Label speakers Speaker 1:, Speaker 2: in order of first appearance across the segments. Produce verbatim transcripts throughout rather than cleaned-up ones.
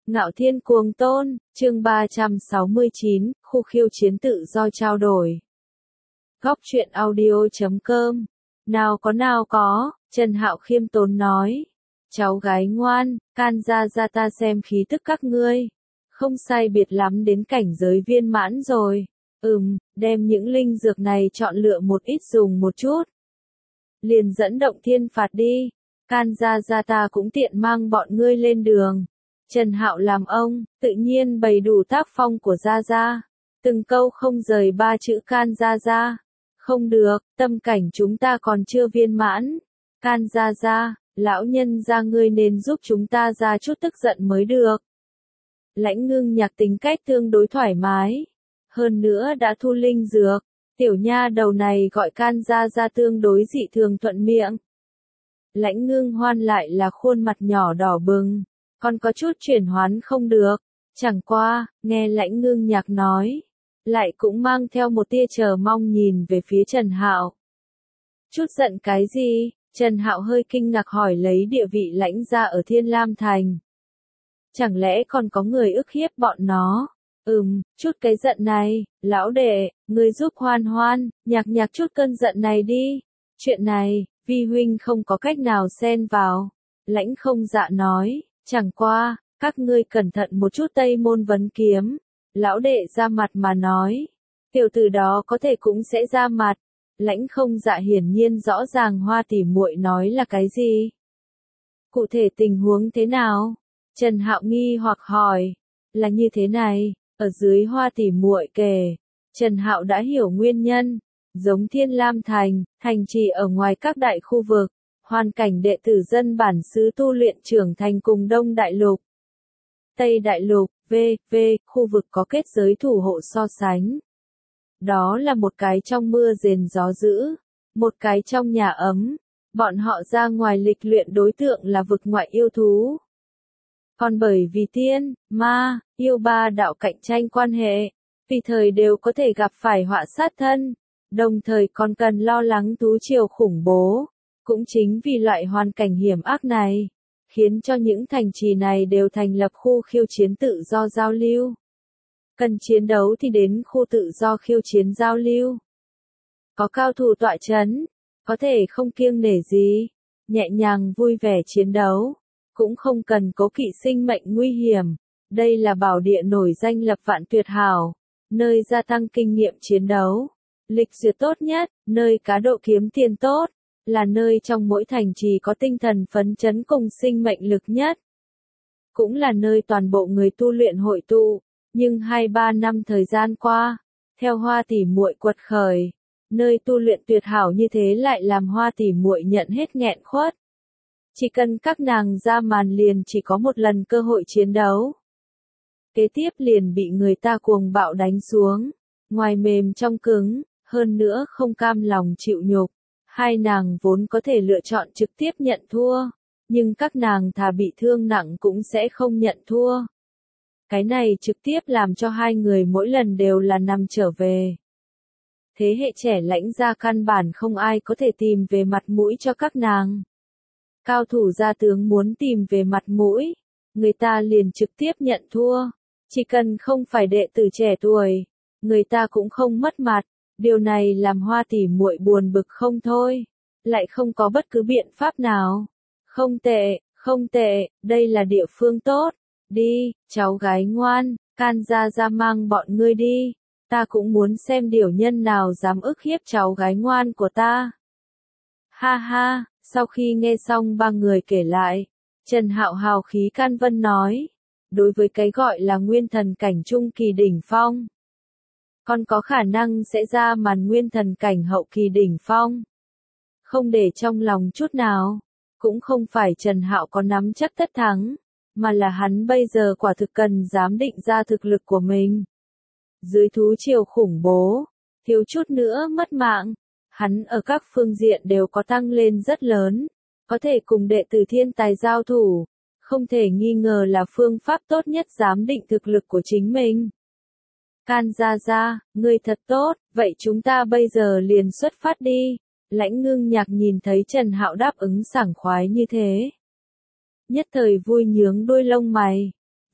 Speaker 1: Ngạo Thiên Cuồng Tôn, chương ba trăm sáu mươi chín, khu khiêu chiến tự do trao đổi. Góc truyện audio.com. Nào có nào có, Trần Hạo khiêm tốn nói. Cháu gái ngoan, can ra ra ta xem khí tức các ngươi. Không sai biệt lắm đến cảnh giới viên mãn rồi. Ừm, đem những linh dược này chọn lựa một ít dùng một chút. Liền dẫn động thiên phạt đi. Can ra ra ta cũng tiện mang bọn ngươi lên đường. Trần Hạo làm ông, tự nhiên bày đủ tác phong của Gia Gia. Từng câu không rời ba chữ can Gia Gia. Không được, tâm cảnh chúng ta còn chưa viên mãn. Can Gia Gia, lão nhân gia ngươi nên giúp chúng ta ra chút tức giận mới được. Lãnh Ngưng Nhạc tính cách tương đối thoải mái. Hơn nữa đã thu linh dược. Tiểu nha đầu này gọi can Gia Gia tương đối dị thường thuận miệng. Lãnh Ngưng Hoan lại là khuôn mặt nhỏ đỏ bừng. Còn có chút chuyển hoán không được. Chẳng qua, nghe Lãnh Ngưng Nhạc nói. Lại cũng mang theo một tia chờ mong nhìn về phía Trần Hạo. Chút giận cái gì? Trần Hạo hơi kinh ngạc hỏi lấy địa vị lãnh gia ở Thiên Lam Thành. Chẳng lẽ còn có người ức hiếp bọn nó? Ừm, chút cái giận này, lão đệ, ngươi giúp Hoan Hoan, nhạc nhạc chút cơn giận này đi. Chuyện này, vi huynh không có cách nào xen vào. Lãnh Không Dạ nói. Chẳng qua, các ngươi cẩn thận một chút Tây Môn Vấn Kiếm. Lão đệ ra mặt mà nói. Tiểu tử đó có thể cũng sẽ ra mặt. Lãnh Không Dạ hiển nhiên rõ ràng Hoa tỷ muội nói là cái gì. Cụ thể tình huống thế nào? Trần Hạo nghi hoặc hỏi. Là như thế này, ở dưới Hoa tỷ muội kể. Trần Hạo đã hiểu nguyên nhân. Giống Thiên Lam Thành, thành trì ở ngoài các đại khu vực. Hoàn cảnh đệ tử dân bản xứ tu luyện trưởng thành cùng Đông Đại Lục. Tây Đại Lục, v, v, khu vực có kết giới thủ hộ so sánh. Đó là một cái trong mưa rền gió dữ, một cái trong nhà ấm. Bọn họ ra ngoài lịch luyện đối tượng là vực ngoại yêu thú. Còn bởi vì tiên, ma, yêu ba đạo cạnh tranh quan hệ, vì thời đều có thể gặp phải họa sát thân, đồng thời còn cần lo lắng thú triều khủng bố. Cũng chính vì loại hoàn cảnh hiểm ác này, khiến cho những thành trì này đều thành lập khu khiêu chiến tự do giao lưu. Cần chiến đấu thì đến khu tự do khiêu chiến giao lưu. Có cao thủ tọa chấn, có thể không kiêng nể gì, nhẹ nhàng vui vẻ chiến đấu, cũng không cần cố kỵ sinh mệnh nguy hiểm. Đây là bảo địa nổi danh lập vạn tuyệt hảo, nơi gia tăng kinh nghiệm chiến đấu, lịch duyệt tốt nhất, nơi cá độ kiếm tiền tốt. Là nơi trong mỗi thành trì có tinh thần phấn chấn cùng sinh mệnh lực nhất. Cũng là nơi toàn bộ người tu luyện hội tụ, nhưng hai ba năm thời gian qua, theo Hoa tỷ muội quật khởi, nơi tu luyện tuyệt hảo như thế lại làm Hoa tỷ muội nhận hết nghẹn khuất. Chỉ cần các nàng ra màn liền chỉ có một lần cơ hội chiến đấu. Kế tiếp liền bị người ta cuồng bạo đánh xuống, ngoài mềm trong cứng, hơn nữa không cam lòng chịu nhục. Hai nàng vốn có thể lựa chọn trực tiếp nhận thua, nhưng các nàng thà bị thương nặng cũng sẽ không nhận thua. Cái này trực tiếp làm cho hai người mỗi lần đều là nằm trở về. Thế hệ trẻ lãnh gia căn bản không ai có thể tìm về mặt mũi cho các nàng. Cao thủ gia tướng muốn tìm về mặt mũi, người ta liền trực tiếp nhận thua. Chỉ cần không phải đệ tử trẻ tuổi, người ta cũng không mất mặt. Điều này làm Hoa tỷ muội buồn bực không thôi, lại không có bất cứ biện pháp nào. Không tệ, không tệ, đây là địa phương tốt. Đi, cháu gái ngoan, can ra ra mang bọn ngươi đi. Ta cũng muốn xem điều nhân nào dám ức hiếp cháu gái ngoan của ta. Ha ha, sau khi nghe xong ba người kể lại, Trần Hạo hào khí can vân nói. Đối với cái gọi là nguyên thần cảnh trung kỳ đỉnh phong, còn có khả năng sẽ ra màn nguyên thần cảnh hậu kỳ đỉnh phong. Không để trong lòng chút nào, cũng không phải Trần Hạo có nắm chắc tất thắng, mà là hắn bây giờ quả thực cần dám định ra thực lực của mình. Dưới thú triều khủng bố, thiếu chút nữa mất mạng, hắn ở các phương diện đều có tăng lên rất lớn, có thể cùng đệ tử thiên tài giao thủ, không thể nghi ngờ là phương pháp tốt nhất giám định thực lực của chính mình. Can Gia Gia, ngươi thật tốt, vậy chúng ta bây giờ liền xuất phát đi. Lãnh Ngưng Nhạc nhìn thấy Trần Hạo đáp ứng sảng khoái như thế. Nhất thời vui nhướng đôi lông mày.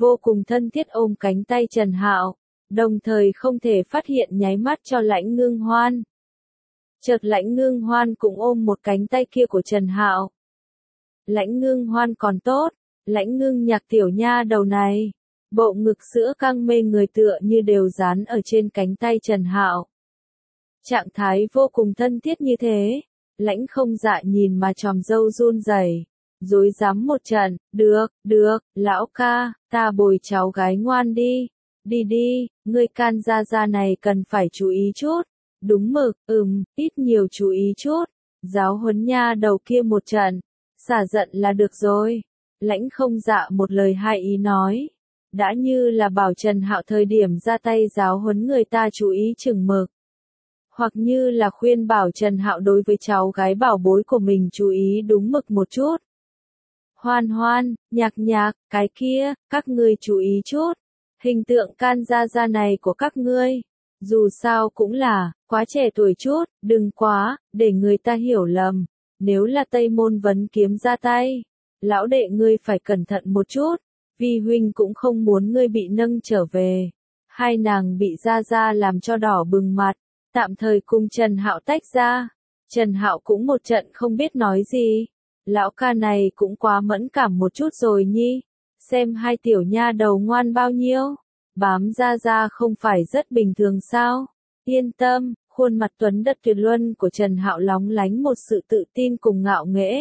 Speaker 1: vô cùng thân thiết ôm cánh tay Trần Hạo, đồng thời không thể phát hiện nháy mắt cho Lãnh Ngưng Hoan. Chợt Lãnh Ngưng Hoan cũng ôm một cánh tay kia của Trần Hạo. Lãnh Ngưng Hoan còn tốt, Lãnh Ngưng Nhạc tiểu nha đầu này, bộ ngực sữa căng mê người tựa như đều dán ở trên cánh tay Trần Hạo. Trạng thái vô cùng thân thiết như thế, Lãnh Không Dạ nhìn mà tròm râu run rẩy, rối rắm một trận, được, được, lão ca, ta bồi cháu gái ngoan đi, đi đi, ngươi can gia gia này cần phải chú ý chút, đúng mực, ừm, ít nhiều chú ý chút, giáo huấn nha đầu kia một trận, xả giận là được rồi. Lãnh Không Dạ một lời hai ý nói, đã như là bảo Trần Hạo thời điểm ra tay giáo huấn người ta chú ý chừng mực, hoặc như là khuyên bảo Trần Hạo đối với cháu gái bảo bối của mình chú ý đúng mực một chút. Hoan Hoan, Nhạc Nhạc, cái kia, các ngươi chú ý chút, hình tượng can gia gia này của các ngươi, dù sao cũng là, quá trẻ tuổi chút, đừng quá, để người ta hiểu lầm, nếu là Tây Môn Vấn Kiếm ra tay, lão đệ ngươi phải cẩn thận một chút, vì huynh cũng không muốn ngươi bị nâng trở về. Hai nàng bị gia gia làm cho đỏ bừng mặt, tạm thời cùng Trần Hạo tách ra. Trần Hạo cũng một trận không biết nói gì. Lão ca này cũng quá mẫn cảm một chút rồi nhi. Xem hai tiểu nha đầu ngoan bao nhiêu. Bám gia gia không phải rất bình thường sao? Yên tâm, khuôn mặt tuấn đật tuyệt luân của Trần Hạo lóng lánh một sự tự tin cùng ngạo nghễ.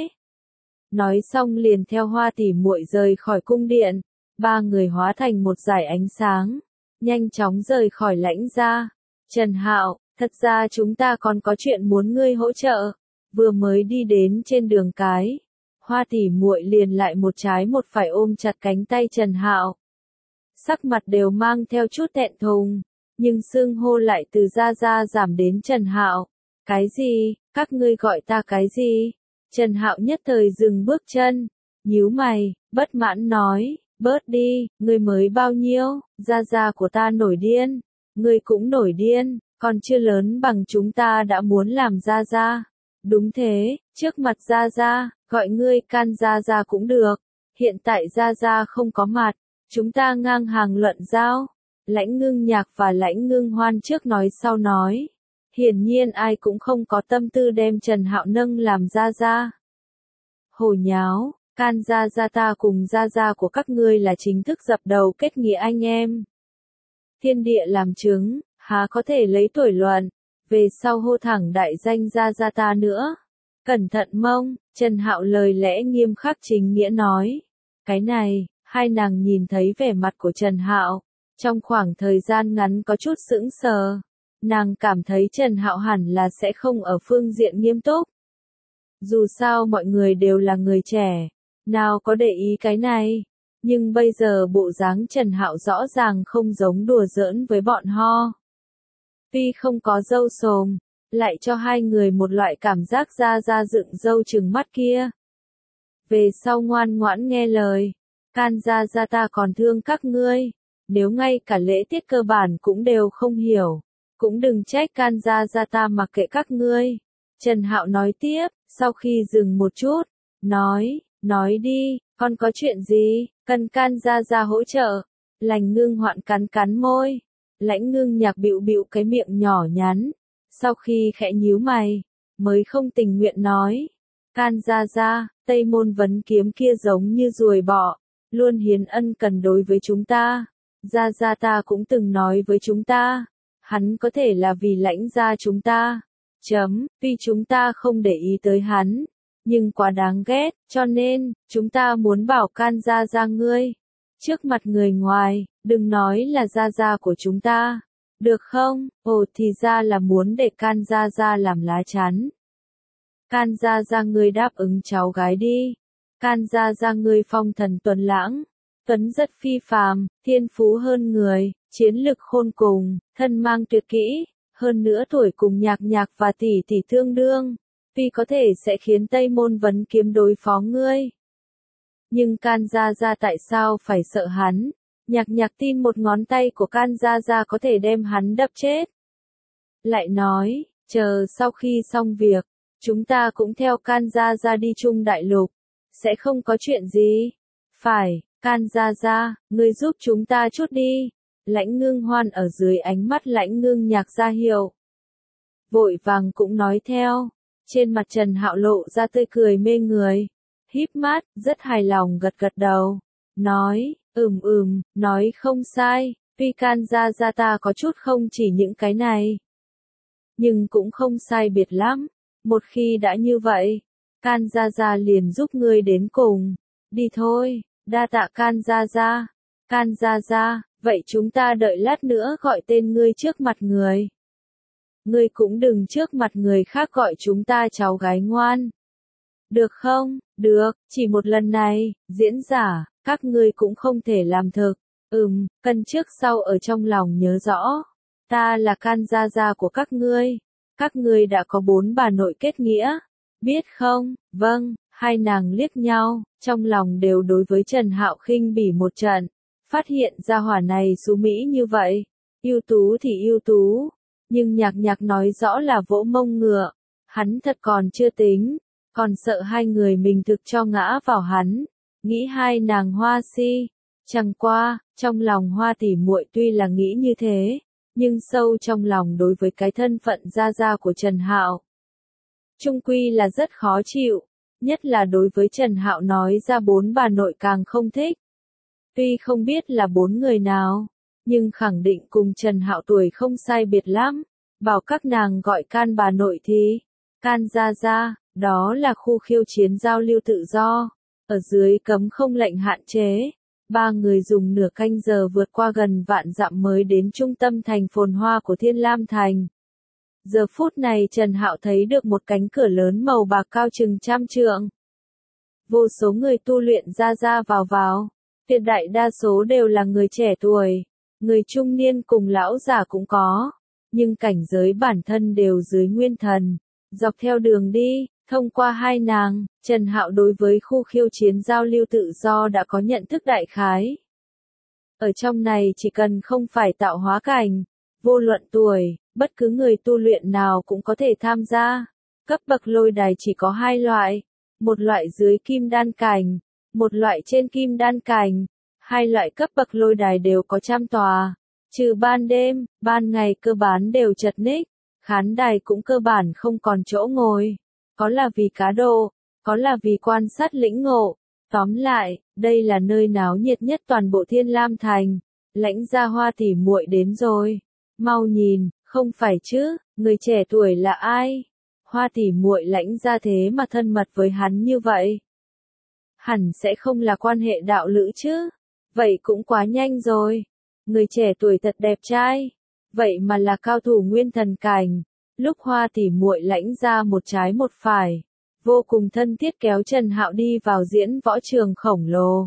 Speaker 1: Nói xong liền theo Hoa tỷ muội rời khỏi cung điện, ba người hóa thành một dải ánh sáng, nhanh chóng rời khỏi Lãnh gia. Trần Hạo, thật ra chúng ta còn có chuyện muốn ngươi hỗ trợ. Vừa mới đi đến trên đường cái, Hoa tỷ muội liền lại một trái một phải ôm chặt cánh tay Trần Hạo. Sắc mặt đều mang theo chút thẹn thùng, nhưng xưng hô lại từ gia gia giảm đến Trần Hạo. Cái gì, các ngươi gọi ta cái gì? Trần Hạo nhất thời dừng bước chân, nhíu mày, bất mãn nói, bớt đi, ngươi mới bao nhiêu, gia gia của ta nổi điên, ngươi cũng nổi điên, còn chưa lớn bằng chúng ta đã muốn làm gia gia. Đúng thế, trước mặt gia gia, gọi ngươi can gia gia cũng được, hiện tại gia gia không có mặt, chúng ta ngang hàng luận giao. Lãnh Ngưng Nhạc và Lãnh Ngưng Hoan trước nói sau nói. Hiển nhiên ai cũng không có tâm tư đem Trần Hạo nâng làm gia gia. Hồ nháo, can gia gia ta cùng gia gia của các ngươi là chính thức dập đầu kết nghĩa anh em. Thiên địa làm chứng, há có thể lấy tuổi luận, về sau hô thẳng đại danh gia gia ta nữa. Cẩn thận mông, Trần Hạo lời lẽ nghiêm khắc chính nghĩa nói. Cái này, hai nàng nhìn thấy vẻ mặt của Trần Hạo, trong khoảng thời gian ngắn có chút sững sờ. Nàng cảm thấy Trần Hạo hẳn là sẽ không ở phương diện nghiêm túc. Dù sao mọi người đều là người trẻ, nào có để ý cái này, nhưng bây giờ bộ dáng Trần Hạo rõ ràng không giống đùa giỡn với bọn ho. Tuy không có râu xồm, lại cho hai người một loại cảm giác ra ra dựng râu trừng mắt kia. Về sau ngoan ngoãn nghe lời, can gia gia ta còn thương các ngươi, nếu ngay cả lễ tiết cơ bản cũng đều không hiểu, cũng đừng trách can gia gia ta mặc kệ các ngươi. Trần Hạo nói tiếp, sau khi dừng một chút, nói, nói đi, con có chuyện gì, cần can gia gia hỗ trợ. Lãnh Ngưng Hoạn cắn cắn môi, Lãnh Ngưng Nhạc bĩu bĩu cái miệng nhỏ nhắn, sau khi khẽ nhíu mày, mới không tình nguyện nói, can gia gia, Tây Môn Vấn Kiếm kia giống như ruồi bọ, luôn hiến ân cần đối với chúng ta. Gia gia ta cũng từng nói với chúng ta, hắn có thể là vì Lãnh gia chúng ta. Chấm, tuy chúng ta không để ý tới hắn, nhưng quá đáng ghét, cho nên, chúng ta muốn bảo can gia gia ngươi. Trước mặt người ngoài, đừng nói là gia gia của chúng ta. Được không? Ồ thì ra là muốn để can gia gia làm lá chắn. Can gia gia ngươi đáp ứng cháu gái đi. Can gia gia ngươi phong thần tuấn lãng, tuấn rất phi phàm, thiên phú hơn người, chiến lực khôn cùng, thân mang tuyệt kỹ, hơn nữa tuổi cùng Nhạc Nhạc và tỷ tỷ tương đương, tuy có thể sẽ khiến Tây Môn Vấn Kiếm đối phó ngươi. Nhưng can gia gia tại sao phải sợ hắn? Nhạc Nhạc tin một ngón tay của can gia gia có thể đem hắn đập chết. Lại nói, chờ sau khi xong việc, chúng ta cũng theo can gia gia đi chung đại lục, sẽ không có chuyện gì. Phải, Can Gia Gia, ngươi giúp chúng ta chút đi. Lãnh Ngưng Hoan ở dưới ánh mắt Lãnh Ngưng Nhạc ra hiệu. Vội vàng cũng nói theo. Trên mặt Trần Hạo lộ ra tươi cười mê người. Híp mắt, rất hài lòng gật gật đầu. Nói, ừm ừm, nói không sai. Tuy Can Gia Gia ta có chút không chỉ những cái này. Nhưng cũng không sai biệt lắm. Một khi đã như vậy, Can Gia Gia liền giúp ngươi đến cùng. Đi thôi, đa tạ Can Gia Gia. Can Gia Gia, vậy chúng ta đợi lát nữa gọi tên ngươi trước mặt người. Ngươi cũng đừng trước mặt người khác gọi chúng ta cháu gái ngoan. Được không? Được, chỉ một lần này, diễn giả, các ngươi cũng không thể làm thực. Ừm, cân trước sau ở trong lòng nhớ rõ. Ta là Can Gia Gia của các ngươi. Các ngươi đã có bốn bà nội kết nghĩa. Biết không? Vâng, hai nàng liếc nhau, trong lòng đều đối với Trần Hạo khinh bỉ một trận. Phát hiện ra hỏa này xú mỹ như vậy. Ưu tú thì ưu tú. Nhưng nhạc nhạc nói rõ là vỗ mông ngựa. Hắn thật còn chưa tính. Còn sợ hai người mình thực cho ngã vào hắn. Nghĩ hai nàng hoa si. Chẳng qua, trong lòng Hoa tỷ muội tuy là nghĩ như thế. Nhưng sâu trong lòng đối với cái thân phận gia gia của Trần Hạo. Trung quy là rất khó chịu. Nhất là đối với Trần Hạo nói ra bốn bà nội càng không thích. Tuy không biết là bốn người nào, nhưng khẳng định cùng Trần Hạo tuổi không sai biệt lắm. Bảo các nàng gọi Can bà nội thì, Can Gia Gia, đó là khu khiêu chiến giao lưu tự do. Ở dưới cấm không lệnh hạn chế. Ba người dùng nửa canh giờ vượt qua gần vạn dặm mới đến trung tâm thành phồn hoa của Thiên Lam Thành. Giờ phút này Trần Hạo thấy được một cánh cửa lớn màu bạc cao chừng trăm trượng. Vô số người tu luyện ra ra vào vào. Tuyệt đại đa số đều là người trẻ tuổi, người trung niên cùng lão già cũng có, nhưng cảnh giới bản thân đều dưới nguyên thần. Dọc theo đường đi, thông qua hai nàng, Trần Hạo đối với khu khiêu chiến giao lưu tự do đã có nhận thức đại khái. Ở trong này chỉ cần không phải tạo hóa cảnh, vô luận tuổi, bất cứ người tu luyện nào cũng có thể tham gia. Cấp bậc lôi đài chỉ có hai loại, một loại dưới kim đan cảnh, một loại trên kim đan cảnh. Hai loại cấp bậc lôi đài đều có trăm tòa, trừ ban đêm, ban ngày cơ bản đều chật ních, khán đài cũng cơ bản không còn chỗ ngồi, có là vì cá độ, có là vì quan sát lĩnh ngộ. Tóm lại, đây là nơi náo nhiệt nhất toàn bộ Thiên Lam Thành. Lãnh gia Hoa tỷ muội đến rồi, mau nhìn, không phải chứ, người trẻ tuổi là ai? Hoa tỷ muội Lãnh gia thế mà thân mật với hắn như vậy. Hẳn sẽ không là quan hệ đạo lữ chứ, vậy cũng quá nhanh rồi. Người trẻ tuổi thật đẹp trai, vậy mà là cao thủ nguyên thần cảnh. Lúc Hoa tỷ muội Lãnh gia một trái một phải, vô cùng thân thiết kéo Trần Hạo đi vào diễn võ trường khổng lồ.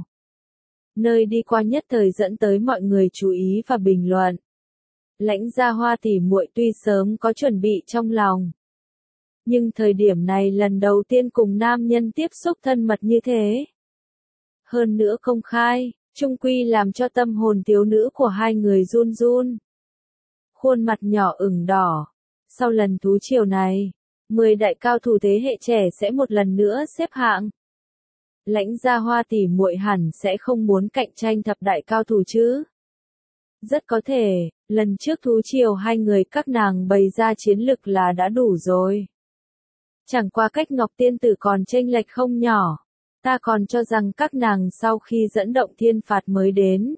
Speaker 1: Nơi đi qua nhất thời dẫn tới mọi người chú ý và bình luận. Lãnh gia Hoa tỷ muội tuy sớm có chuẩn bị trong lòng, nhưng thời điểm này lần đầu tiên cùng nam nhân tiếp xúc thân mật như thế. Hơn nữa công khai, chung quy làm cho tâm hồn thiếu nữ của hai người run run. Khuôn mặt nhỏ ửng đỏ. Sau lần thú triều này, mười đại cao thủ thế hệ trẻ sẽ một lần nữa xếp hạng. Lãnh gia Hoa tỷ muội hẳn sẽ không muốn cạnh tranh thập đại cao thủ chứ. Rất có thể, lần trước thú triều hai người các nàng bày ra chiến lực là đã đủ rồi. Chẳng qua cách Ngọc Tiên Tử còn chênh lệch không nhỏ. Ta còn cho rằng các nàng sau khi dẫn động thiên phạt mới đến.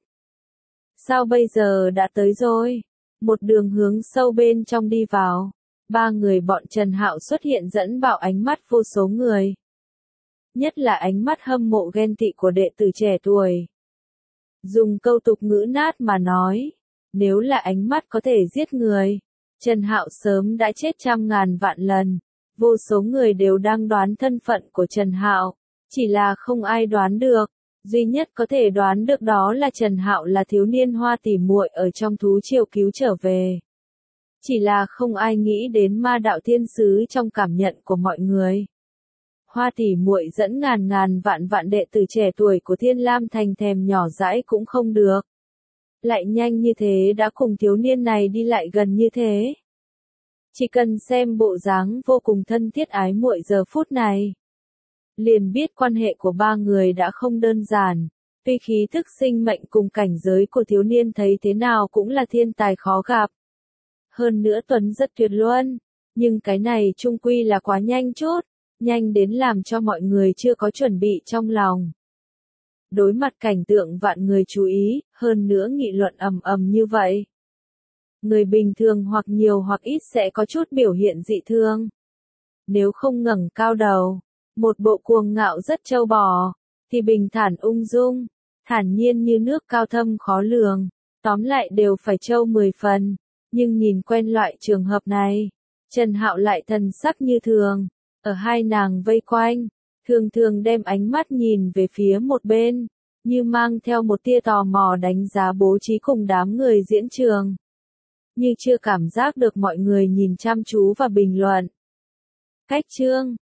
Speaker 1: Sao bây giờ đã tới rồi? Một đường hướng sâu bên trong đi vào. Ba người bọn Trần Hạo xuất hiện dẫn vào ánh mắt vô số người. Nhất là ánh mắt hâm mộ ghen tị của đệ tử trẻ tuổi. Dùng câu tục ngữ nát mà nói, nếu là ánh mắt có thể giết người, Trần Hạo sớm đã chết trăm ngàn vạn lần. Vô số người đều đang đoán thân phận của Trần Hạo, chỉ là không ai đoán được. Duy nhất có thể đoán được đó là Trần Hạo là thiếu niên Hoa tỷ muội ở trong thú triều cứu trở về. Chỉ là không ai nghĩ đến ma đạo thiên sứ trong cảm nhận của mọi người. Hoa tỷ muội dẫn ngàn ngàn vạn vạn đệ tử trẻ tuổi của Thiên Lam Thành thèm nhỏ dãi cũng không được. Lại nhanh như thế đã cùng thiếu niên này đi lại gần như thế. Chỉ cần xem bộ dáng vô cùng thân thiết ái muội giờ phút này, liền biết quan hệ của ba người đã không đơn giản. Tuy khí thức sinh mệnh cùng cảnh giới của thiếu niên thấy thế nào cũng là thiên tài khó gặp. Hơn nữa Tuấn rất tuyệt luân, nhưng cái này chung quy là quá nhanh chút, nhanh đến làm cho mọi người chưa có chuẩn bị trong lòng. Đối mặt cảnh tượng vạn người chú ý, hơn nữa nghị luận ầm ầm như vậy. Người bình thường hoặc nhiều hoặc ít sẽ có chút biểu hiện dị thương. Nếu không ngẩng cao đầu, một bộ cuồng ngạo rất trâu bò, thì bình thản ung dung, thản nhiên như nước cao thâm khó lường, tóm lại đều phải trâu mười phần. Nhưng nhìn quen loại trường hợp này, Trần Hạo lại thần sắc như thường, ở hai nàng vây quanh, thường thường đem ánh mắt nhìn về phía một bên, như mang theo một tia tò mò đánh giá bố trí cùng đám người diễn trường. Như chưa cảm giác được mọi người nhìn chăm chú và bình luận. Cách chương